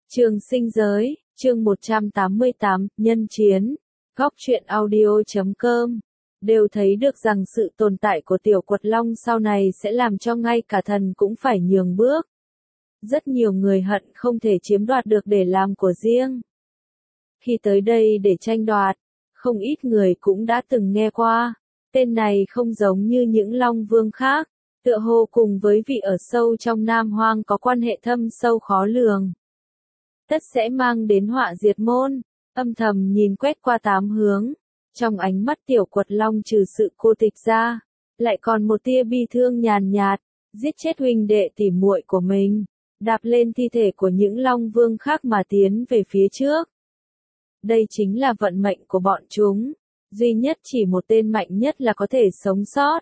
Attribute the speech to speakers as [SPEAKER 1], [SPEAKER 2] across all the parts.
[SPEAKER 1] Trường sinh giới, chương 188, nhân chiến, góc truyện audio.com, đều thấy được rằng sự tồn tại của tiểu quật long sau này sẽ làm cho ngay cả thần cũng phải nhường bước. Rất nhiều người hận không thể chiếm đoạt được để làm của riêng. Khi tới đây để tranh đoạt, không ít người cũng đã từng nghe qua, tên này không giống như những long vương khác, tựa hồ cùng với vị ở sâu trong Nam Hoang có quan hệ thâm sâu khó lường. Tất sẽ mang đến họa diệt môn, âm thầm nhìn quét qua tám hướng, trong ánh mắt tiểu quật long trừ sự cô tịch ra, lại còn một tia bi thương nhàn nhạt, giết chết huynh đệ tỉ muội của mình, đạp lên thi thể của những long vương khác mà tiến về phía trước. Đây chính là vận mệnh của bọn chúng, duy nhất chỉ một tên mạnh nhất là có thể sống sót.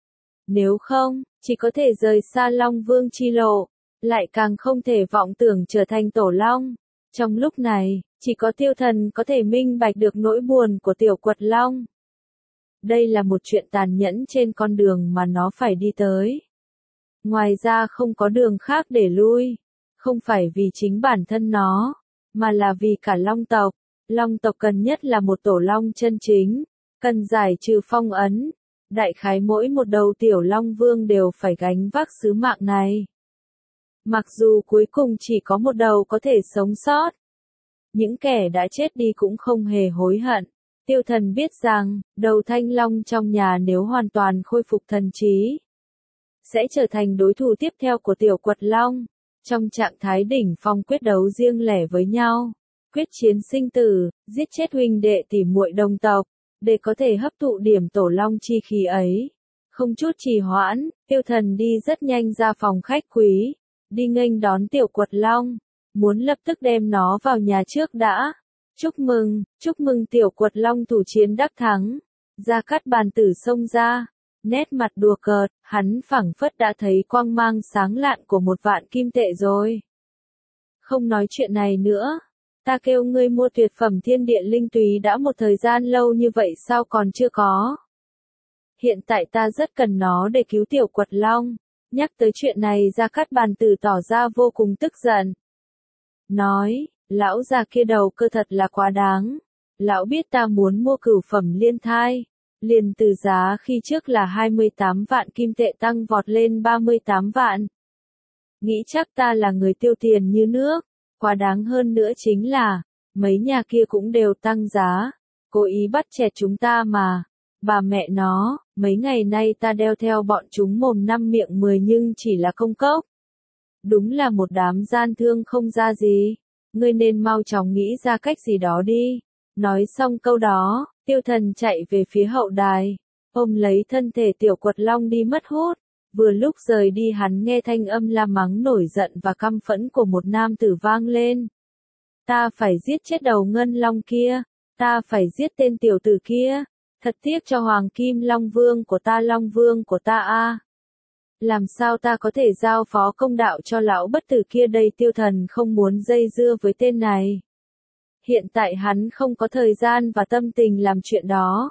[SPEAKER 1] Nếu không, chỉ có thể rời xa long vương chi lộ, lại càng không thể vọng tưởng trở thành tổ long. Trong lúc này, chỉ có tiêu thần có thể minh bạch được nỗi buồn của tiểu quật long. Đây là một chuyện tàn nhẫn trên con đường mà nó phải đi tới. Ngoài ra không có đường khác để lui, không phải vì chính bản thân nó, mà là vì cả long tộc. Long tộc cần nhất là một tổ long chân chính, cần giải trừ phong ấn. Đại khái mỗi một đầu tiểu long vương đều phải gánh vác sứ mạng này. Mặc dù cuối cùng chỉ có một đầu có thể sống sót, những kẻ đã chết đi cũng không hề hối hận. Tiêu thần biết rằng, đầu thanh long trong nhà nếu hoàn toàn khôi phục thần trí, sẽ trở thành đối thủ tiếp theo của tiểu quật long. Trong trạng thái đỉnh phong quyết đấu riêng lẻ với nhau, quyết chiến sinh tử, giết chết huynh đệ tỉ muội đồng tộc, để có thể hấp thụ điểm tổ long chi khí ấy. Không chút trì hoãn, tiêu thần đi rất nhanh ra phòng khách quý, đi nghênh đón tiểu quật long, muốn lập tức đem nó vào nhà trước đã. Chúc mừng tiểu quật long thủ chiến đắc thắng. Gia Cát Bàn Tử xông ra, nét mặt đùa cợt, hắn phảng phất đã thấy quang mang sáng lạn của 1.000 kim tệ rồi. Không nói chuyện này nữa, ta kêu ngươi mua tuyệt phẩm thiên địa linh túy đã một thời gian lâu như vậy sao còn chưa có? Hiện tại ta rất cần nó để cứu tiểu quật long. Nhắc tới chuyện này Gia Cát Bàn Tử tỏ ra vô cùng tức giận. Nói, lão già kia đầu cơ thật là quá đáng. Lão biết ta muốn mua cửu phẩm liên thai. Liền từ giá khi trước là 28 vạn kim tệ tăng vọt lên 38 vạn. Nghĩ chắc ta là người tiêu tiền như nước. Quá đáng hơn nữa chính là, mấy nhà kia cũng đều tăng giá. Cố ý bắt chẹt chúng ta mà. Bà mẹ nó, mấy ngày nay ta đeo theo bọn chúng mồm năm miệng 10 nhưng chỉ là công cốc. Đúng là một đám gian thương không ra gì. Ngươi nên mau chóng nghĩ ra cách gì đó đi. Nói xong câu đó, tiêu thần chạy về phía hậu đài, ôm lấy thân thể tiểu quật long đi mất hút. Vừa lúc rời đi hắn nghe thanh âm la mắng nổi giận và căm phẫn của một nam tử vang lên. Ta phải giết chết đầu ngân long kia, ta phải giết tên tiểu tử kia. Thật tiếc cho hoàng kim long vương của ta a. Làm sao ta có thể giao phó công đạo cho lão bất tử kia đây? Tiêu thần không muốn dây dưa với tên này. Hiện tại hắn không có thời gian và tâm tình làm chuyện đó.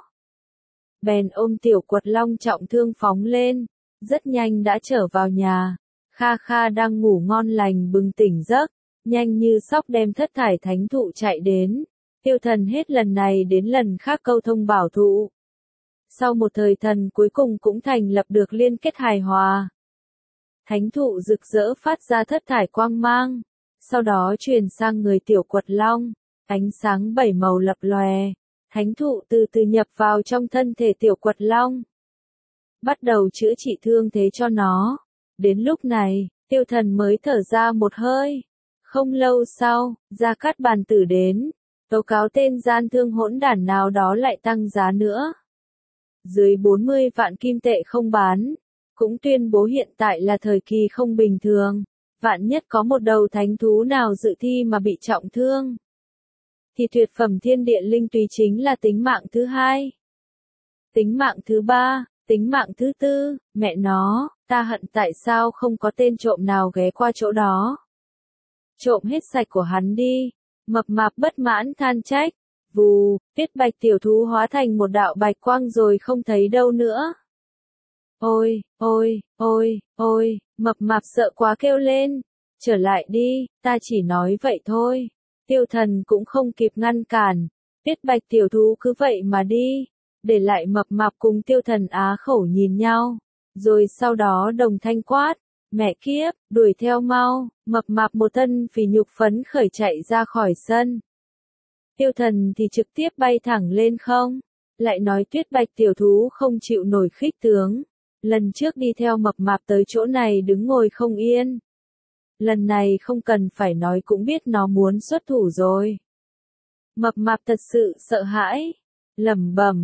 [SPEAKER 1] Bèn ôm tiểu quật long trọng thương phóng lên, rất nhanh đã trở vào nhà. Kha Kha đang ngủ ngon lành bừng tỉnh giấc, nhanh như sóc đem thất thải thánh thụ chạy đến. Tiêu thần hết lần này đến lần khác câu thông bảo thụ. Sau một thời thần cuối cùng cũng thành lập được liên kết hài hòa. Thánh thụ rực rỡ phát ra thất thải quang mang, sau đó truyền sang người tiểu quật long, ánh sáng 7 màu lập lòe. Thánh thụ từ từ nhập vào trong thân thể tiểu quật long, bắt đầu chữa trị thương thế cho nó. Đến lúc này, tiêu thần mới thở ra một hơi. Không lâu sau, Gia Cát Bàn Tử đến, tố cáo tên gian thương hỗn đản nào đó lại tăng giá nữa. Dưới 40 vạn kim tệ không bán, cũng tuyên bố hiện tại là thời kỳ không bình thường. Vạn nhất có một đầu thánh thú nào dự thi mà bị trọng thương, thì tuyệt phẩm thiên địa linh túy chính là tính mạng thứ hai. Tính mạng thứ ba, tính mạng thứ tư, mẹ nó, ta hận tại sao không có tên trộm nào ghé qua chỗ đó. Trộm hết sạch của hắn đi. Mập mạp bất mãn than trách. Vù, tiết bạch tiểu thú hóa thành một đạo bạch quang rồi không thấy đâu nữa. Ôi, mập mạp sợ quá kêu lên. Trở lại đi, ta chỉ nói vậy thôi. Tiêu Thần cũng không kịp ngăn cản. Tuyết Bạch tiểu thú cứ vậy mà đi. Để lại Mập Mạp cùng Tiêu Thần á khẩu nhìn nhau. Rồi sau đó đồng thanh quát. Mẹ kiếp, đuổi theo mau. Mập Mạp một thân phì nhục phấn khởi chạy ra khỏi sân. Tiêu Thần thì trực tiếp bay thẳng lên không. Lại nói Tuyết Bạch tiểu thú không chịu nổi khích tướng. Lần trước đi theo Mập Mạp tới chỗ này đứng ngồi không yên. Lần này không cần phải nói cũng biết nó muốn xuất thủ rồi. Mập Mạp thật sự sợ hãi. Lẩm bẩm,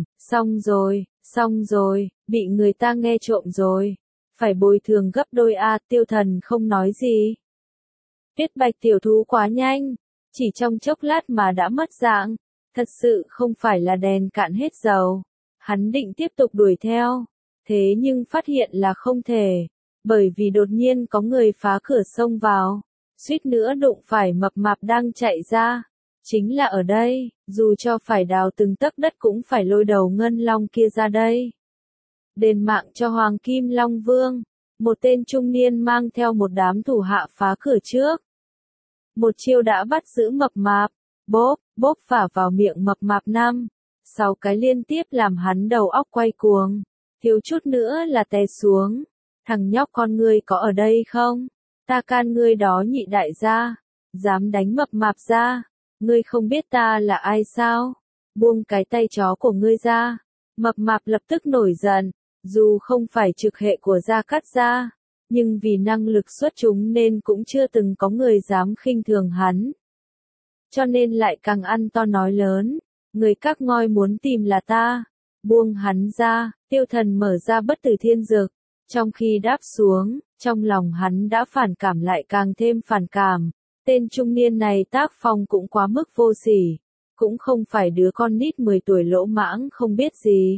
[SPEAKER 1] xong rồi, bị người ta nghe trộm rồi. Phải bồi thường gấp đôi a. Tiêu Thần không nói gì. Tuyết Bạch tiểu thú quá nhanh. Chỉ trong chốc lát mà đã mất dạng. Thật sự không phải là đèn cạn hết dầu. Hắn định tiếp tục đuổi theo. Thế nhưng phát hiện là không thể. Bởi vì đột nhiên có người phá cửa xông vào. Suýt nữa đụng phải Mập Mạp đang chạy ra. Chính là ở đây, dù cho phải đào từng tấc đất cũng phải lôi đầu ngân long kia ra đây. Đền mạng cho Hoàng Kim Long Vương. Một tên trung niên mang theo một đám thủ hạ phá cửa trước. Một chiêu đã bắt giữ Mập Mạp. Bốp phả vào miệng Mập Mạp 5-6 cái liên tiếp làm hắn đầu óc quay cuồng. Thiếu chút nữa là té xuống. Thằng nhóc con ngươi có ở đây không? Ta can ngươi đó nhị đại gia. Dám đánh Mập Mạp ra. Ngươi không biết ta là ai sao? Buông cái tay chó của ngươi ra. Mập Mạp lập tức nổi giận. Dù không phải trực hệ của Gia Cát gia, nhưng vì năng lực xuất chúng nên cũng chưa từng có người dám khinh thường hắn. Cho nên lại càng ăn to nói lớn. Người các ngoi muốn tìm là ta. Buông hắn ra. Tiêu Thần mở ra bất tử thiên dược. Trong khi đáp xuống, trong lòng hắn đã phản cảm lại càng thêm phản cảm. Tên trung niên này tác phong cũng quá mức vô sỉ. Cũng không phải đứa con nít 10 tuổi lỗ mãng không biết gì.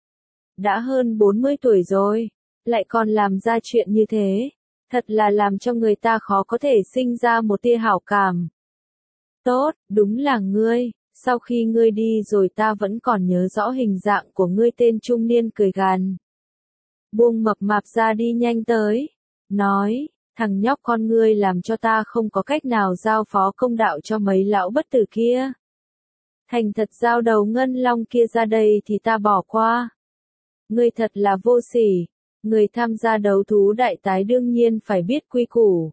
[SPEAKER 1] Đã hơn 40 tuổi rồi, lại còn làm ra chuyện như thế. Thật là làm cho người ta khó có thể sinh ra một tia hảo cảm. Tốt, đúng là ngươi. Sau khi ngươi đi rồi ta vẫn còn nhớ rõ hình dạng của ngươi. Tên trung niên cười gằn. Buông Mập Mạp ra đi nhanh tới. Nói, thằng nhóc con ngươi làm cho ta không có cách nào giao phó công đạo cho mấy lão bất tử kia. Thành thật giao đầu ngân long kia ra đây thì ta bỏ qua. Ngươi thật là vô sỉ. Người tham gia đấu thú đại tái đương nhiên phải biết quy củ.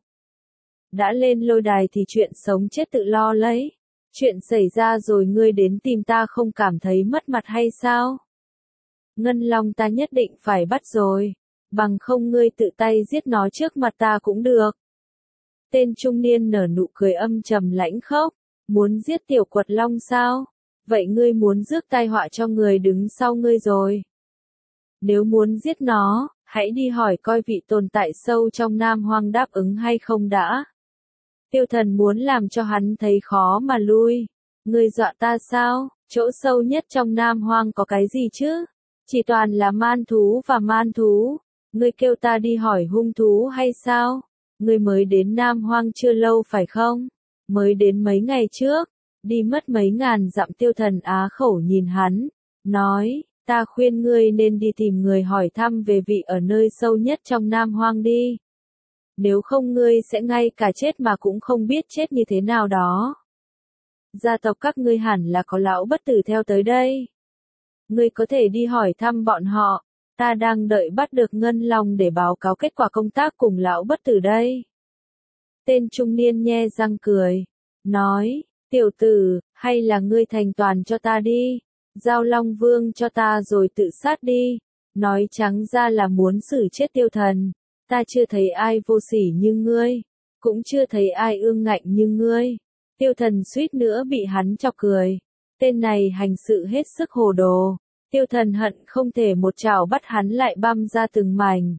[SPEAKER 1] Đã lên lôi đài thì chuyện sống chết tự lo lấy. Chuyện xảy ra rồi ngươi đến tìm ta không cảm thấy mất mặt hay sao? Ngân long ta nhất định phải bắt rồi. Bằng không ngươi tự tay giết nó trước mặt ta cũng được. Tên trung niên nở nụ cười âm trầm lãnh khốc. Muốn giết tiểu quật long sao? Vậy ngươi muốn rước tai họa cho người đứng sau ngươi rồi. Nếu muốn giết nó, hãy đi hỏi coi vị tồn tại sâu trong Nam Hoang đáp ứng hay không đã. Tiêu Thần muốn làm cho hắn thấy khó mà lui. Ngươi dọa ta sao? Chỗ sâu nhất trong Nam Hoang có cái gì chứ? Chỉ toàn là man thú và man thú. Ngươi kêu ta đi hỏi hung thú hay sao? Ngươi mới đến Nam Hoang chưa lâu phải không? Mới đến mấy ngày trước. Đi mất mấy ngàn dặm. Tiêu Thần á khẩu nhìn hắn. Nói, ta khuyên ngươi nên đi tìm người hỏi thăm về vị ở nơi sâu nhất trong Nam Hoang đi. Nếu không ngươi sẽ ngay cả chết mà cũng không biết chết như thế nào đó. Gia tộc các ngươi hẳn là có lão bất tử theo tới đây. Ngươi có thể đi hỏi thăm bọn họ. Ta đang đợi bắt được ngân long để báo cáo kết quả công tác cùng lão bất tử đây. Tên trung niên nhe răng cười. Nói, tiểu tử, hay là ngươi thành toàn cho ta đi. Giao Long Vương cho ta rồi tự sát đi. Nói trắng ra là muốn xử chết Tiêu Thần. Ta chưa thấy ai vô sỉ như ngươi. Cũng chưa thấy ai ương ngạnh như ngươi. Tiêu Thần suýt nữa bị hắn chọc cười. Tên này hành sự hết sức hồ đồ. Tiêu Thần hận không thể một chảo bắt hắn lại băm ra từng mảnh.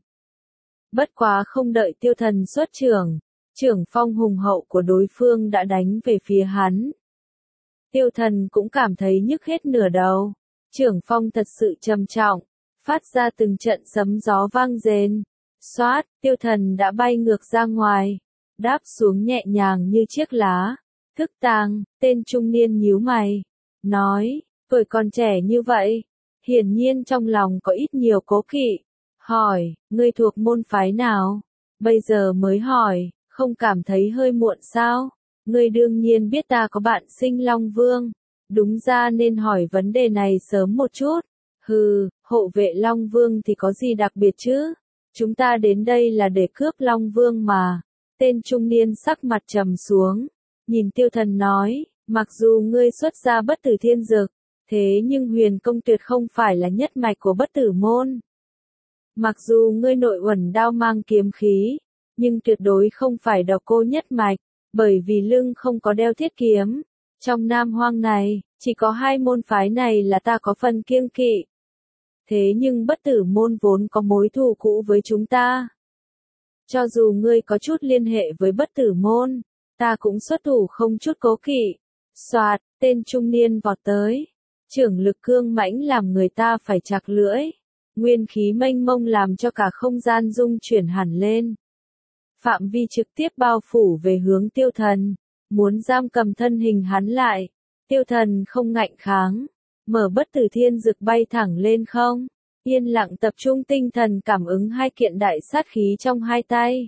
[SPEAKER 1] Bất quá không đợi Tiêu Thần xuất trưởng. Trưởng phong hùng hậu của đối phương đã đánh về phía hắn. Tiêu Thần cũng cảm thấy nhức hết nửa đầu. Trưởng phong thật sự trầm trọng. Phát ra từng trận sấm gió vang rền. Xoát, Tiêu Thần đã bay ngược ra ngoài. Đáp xuống nhẹ nhàng như chiếc lá. Thức tang, tên trung niên nhíu mày. Nói, tuổi còn trẻ như vậy. Hiển nhiên trong lòng có ít nhiều cố kỵ. Hỏi, ngươi thuộc môn phái nào? Bây giờ mới hỏi, Không cảm thấy hơi muộn sao? Ngươi đương nhiên biết ta có bạn sinh Long Vương. Đúng ra nên hỏi vấn đề này sớm một chút. Hừ, hộ vệ Long Vương thì có gì đặc biệt chứ? Chúng ta đến đây là để cướp Long Vương mà. Tên trung niên sắc mặt trầm xuống. Nhìn Tiêu Thần nói, mặc dù ngươi xuất ra bất tử thiên dược, thế nhưng Huyền Công tuyệt không phải là nhất mạch của bất tử môn. Mặc dù ngươi nội uẩn đao mang kiếm khí, nhưng tuyệt đối không phải độc cô nhất mạch, bởi vì lưng không có đeo thiết kiếm. Trong Nam Hoang này, chỉ có hai môn phái này là ta có phần kiêng kỵ. Thế nhưng bất tử môn vốn có mối thù cũ với chúng ta. Cho dù ngươi có chút liên hệ với bất tử môn, ta cũng xuất thủ không chút cố kỵ. Soạt, tên trung niên vọt tới. Trưởng lực cương mãnh làm người ta phải chạc lưỡi. Nguyên khí mênh mông làm cho cả không gian rung chuyển hẳn lên. Phạm vi trực tiếp bao phủ về hướng Tiêu Thần, muốn giam cầm thân hình hắn lại. Tiêu Thần không ngạnh kháng, mở bất tử thiên dực bay thẳng lên không, yên lặng tập trung tinh thần cảm ứng hai kiện đại sát khí trong hai tay.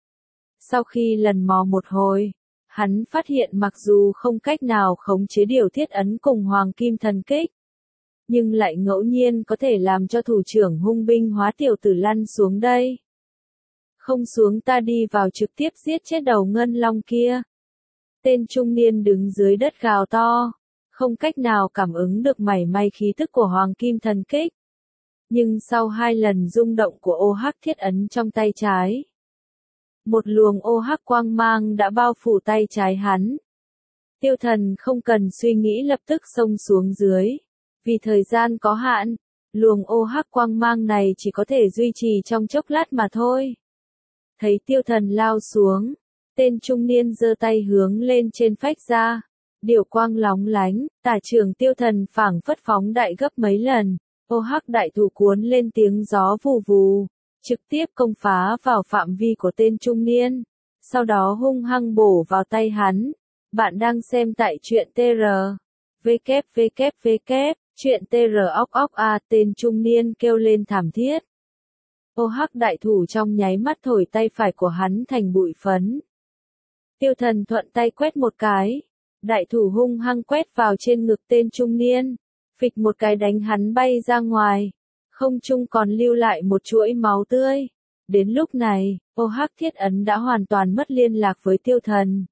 [SPEAKER 1] Sau khi lần mò một hồi, hắn phát hiện mặc dù không cách nào khống chế điều thiết ấn cùng hoàng kim thần kích, nhưng lại ngẫu nhiên có thể làm cho thủ trưởng hung binh hóa tiểu tử lăn xuống đây. Không xuống ta đi vào trực tiếp giết chết đầu ngân long kia. Tên trung niên đứng dưới đất gào to, không cách nào cảm ứng được mảy may khí tức của hoàng kim thần kích. Nhưng sau hai lần rung động của ô hắc thiết ấn trong tay trái, một luồng ô hắc quang mang đã bao phủ tay trái hắn. Tiêu Thần không cần suy nghĩ lập tức xông xuống dưới. Vì thời gian có hạn, luồng ô hắc quang mang này chỉ có thể duy trì trong chốc lát mà thôi. Thấy Tiêu Thần lao xuống, tên trung niên giơ tay hướng lên trên phách ra. Điểu quang lóng lánh, tả trưởng Tiêu Thần phảng phất phóng đại gấp mấy lần. Ô hắc đại thủ cuốn lên tiếng gió vù vù, trực tiếp công phá vào phạm vi của tên trung niên. Sau đó hung hăng bổ vào tay hắn. Bạn đang xem tại truyện TR. www. Chuyện TR óc óc a. Tên trung niên kêu lên thảm thiết. Ô hắc đại thủ trong nháy mắt thổi tay phải của hắn thành bụi phấn. Tiêu Thần thuận tay quét một cái. Đại thủ hung hăng quét vào trên ngực tên trung niên. Phịch một cái đánh hắn bay ra ngoài. Không trung còn lưu lại một chuỗi máu tươi. Đến lúc này, ô hắc thiết ấn đã hoàn toàn mất liên lạc với Tiêu Thần.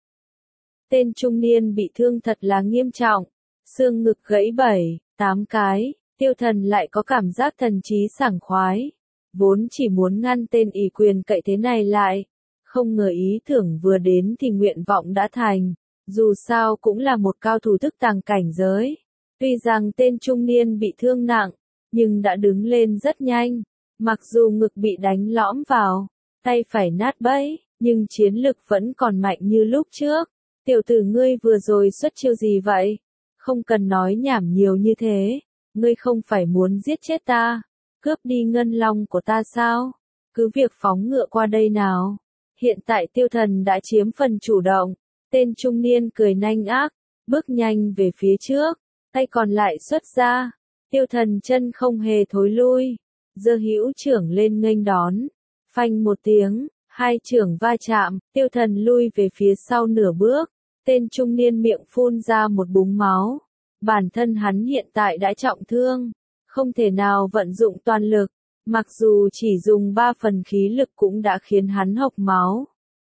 [SPEAKER 1] Tên trung niên bị thương thật là nghiêm trọng. Xương ngực gãy 7-8 cái, Tiêu Thần lại có cảm giác thần trí sảng khoái. Vốn chỉ muốn ngăn tên ỷ quyền cậy thế này lại. Không ngờ ý tưởng vừa đến thì nguyện vọng đã thành. Dù sao cũng là một cao thủ thức tàng cảnh giới. Tuy rằng tên trung niên bị thương nặng, nhưng đã đứng lên rất nhanh. Mặc dù ngực bị đánh lõm vào, tay phải nát bẫy, nhưng chiến lực vẫn còn mạnh như lúc trước. Tiểu tử ngươi vừa rồi xuất chiêu gì vậy? Không cần nói nhảm nhiều như thế. Ngươi không phải muốn giết chết ta, cướp đi ngân long của ta sao? Cứ việc phóng ngựa qua đây nào. Hiện tại Tiêu Thần đã chiếm phần chủ động. Tên trung niên cười nanh ác, bước nhanh về phía trước, tay còn lại xuất ra. Tiêu Thần chân không hề thối lui, giơ hữu trưởng lên nghênh đón. Phanh một tiếng, hai trưởng va chạm, Tiêu Thần lui về phía sau nửa bước. Tên trung niên miệng phun ra một búng máu. Bản thân hắn hiện tại đã trọng thương, không thể nào vận dụng toàn lực, mặc dù chỉ dùng 3 phần khí lực cũng đã khiến hắn hộc máu.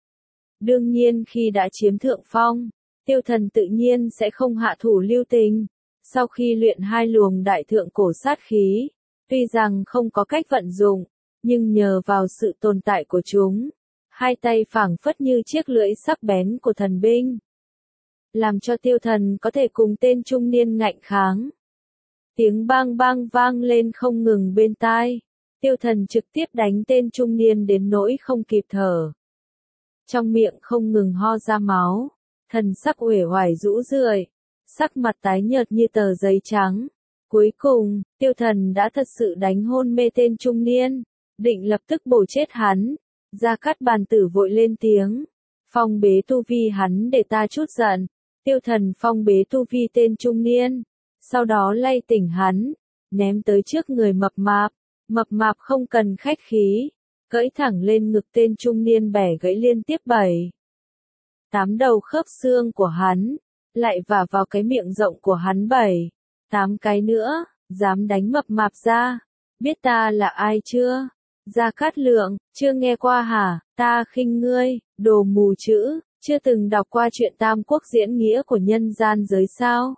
[SPEAKER 1] Đương nhiên khi đã chiếm thượng phong, Tiêu Thần tự nhiên sẽ không hạ thủ lưu tình. Sau khi luyện hai luồng đại thượng cổ sát khí, tuy rằng không có cách vận dụng, nhưng nhờ vào sự tồn tại của chúng, hai tay phảng phất như chiếc lưỡi sắc bén của thần binh, làm cho Tiêu Thần có thể cùng tên trung niên ngạnh kháng. Tiếng bang bang vang lên không ngừng bên tai. Tiêu Thần trực tiếp đánh tên trung niên đến nỗi không kịp thở. Trong miệng không ngừng ho ra máu, thần sắc uể oải rũ rượi, sắc mặt tái nhợt như tờ giấy trắng. Cuối cùng, Tiêu Thần đã thật sự đánh hôn mê tên trung niên, định lập tức bổ chết hắn. Gia Cát Bàn Tử vội lên tiếng, phong bế tu vi hắn để ta chút giận. Tiêu Thần phong bế tu vi tên trung niên, sau đó lay tỉnh hắn, ném tới trước người mập mạp không cần khách khí, cưỡi thẳng lên ngực tên trung niên bẻ gãy liên tiếp 7, 8 đầu khớp xương của hắn, lại vả vào cái miệng rộng của hắn 7, 8 cái nữa, dám đánh mập mạp ra. Biết ta là ai chưa? Gia Cát Lượng, chưa nghe qua hả? Ta khinh ngươi, đồ mù chữ, chưa từng đọc qua truyện Tam Quốc diễn nghĩa của nhân gian giới sao?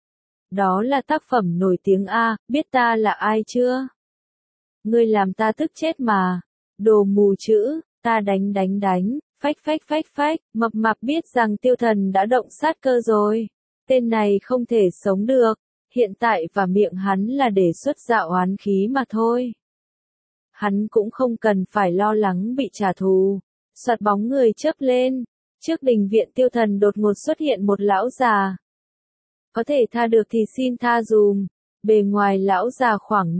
[SPEAKER 1] Đó là tác phẩm nổi tiếng a, biết ta là ai chưa? Ngươi làm ta tức chết mà. Đồ mù chữ, ta đánh, phách, mập mạp biết rằng Tiêu Thần đã động sát cơ rồi. Tên này không thể sống được, hiện tại và miệng hắn là để xuất dạo oán khí mà thôi. Hắn cũng không cần phải lo lắng bị trả thù. Soạt bóng người chớp lên, trước đình viện Tiêu Thần đột ngột xuất hiện một lão già. Có thể tha được thì xin tha dùm. Bề ngoài lão già khoảng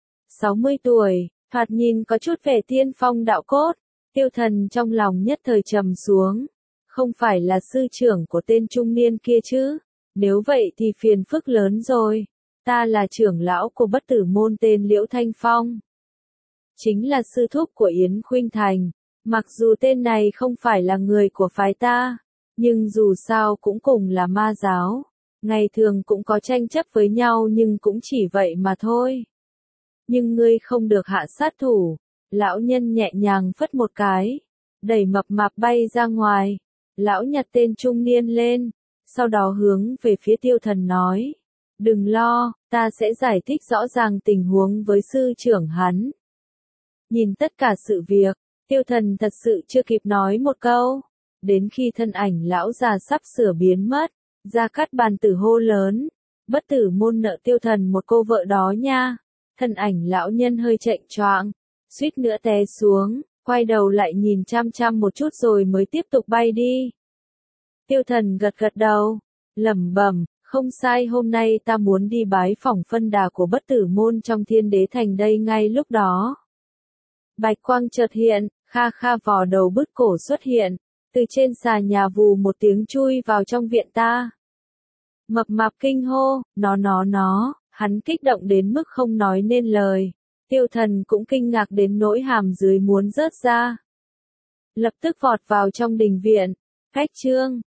[SPEAKER 1] 60 tuổi, thoạt nhìn có chút vẻ tiên phong đạo cốt. Tiêu Thần trong lòng nhất thời trầm xuống. Không phải là sư trưởng của tên trung niên kia chứ? Nếu vậy thì phiền phức lớn rồi. Ta là trưởng lão của Bất Tử Môn tên Liễu Thanh Phong. Chính là sư thúc của Yến Khuynh Thành. Mặc dù tên này không phải là người của phái ta, nhưng dù sao cũng cùng là ma giáo. Ngày thường cũng có tranh chấp với nhau nhưng cũng chỉ vậy mà thôi. Nhưng ngươi không được hạ sát thủ. Lão nhân nhẹ nhàng phất một cái, đẩy mập mạp bay ra ngoài. Lão nhặt tên trung niên lên, sau đó hướng về phía Tiêu Thần nói. Đừng lo, ta sẽ giải thích rõ ràng tình huống với sư trưởng hắn. Nhìn tất cả sự việc, Tiêu Thần thật sự chưa kịp nói một câu. Đến khi thân ảnh lão già sắp sửa biến mất, Gia Cát Bàn Tử hô lớn. Bất Tử Môn nợ Tiêu Thần một cô vợ đó nha. Thân ảnh lão nhân hơi chệch choạng, suýt nữa té xuống, quay đầu lại nhìn chăm chăm một chút rồi mới tiếp tục bay đi. Tiêu Thần gật gật đầu, lẩm bẩm, không sai, hôm nay ta muốn đi bái phỏng phân đà của Bất Tử Môn trong Thiên Đế Thành đây ngay lúc đó. Bạch quang chợt hiện, kha kha vò đầu bứt cổ xuất hiện, từ trên xà nhà vù một tiếng chui vào trong viện ta. Mập mạp kinh hô, nó, hắn kích động đến mức không nói nên lời. Tiêu Thần cũng kinh ngạc đến nỗi hàm dưới muốn rớt ra. Lập tức vọt vào trong đình viện, phách trương,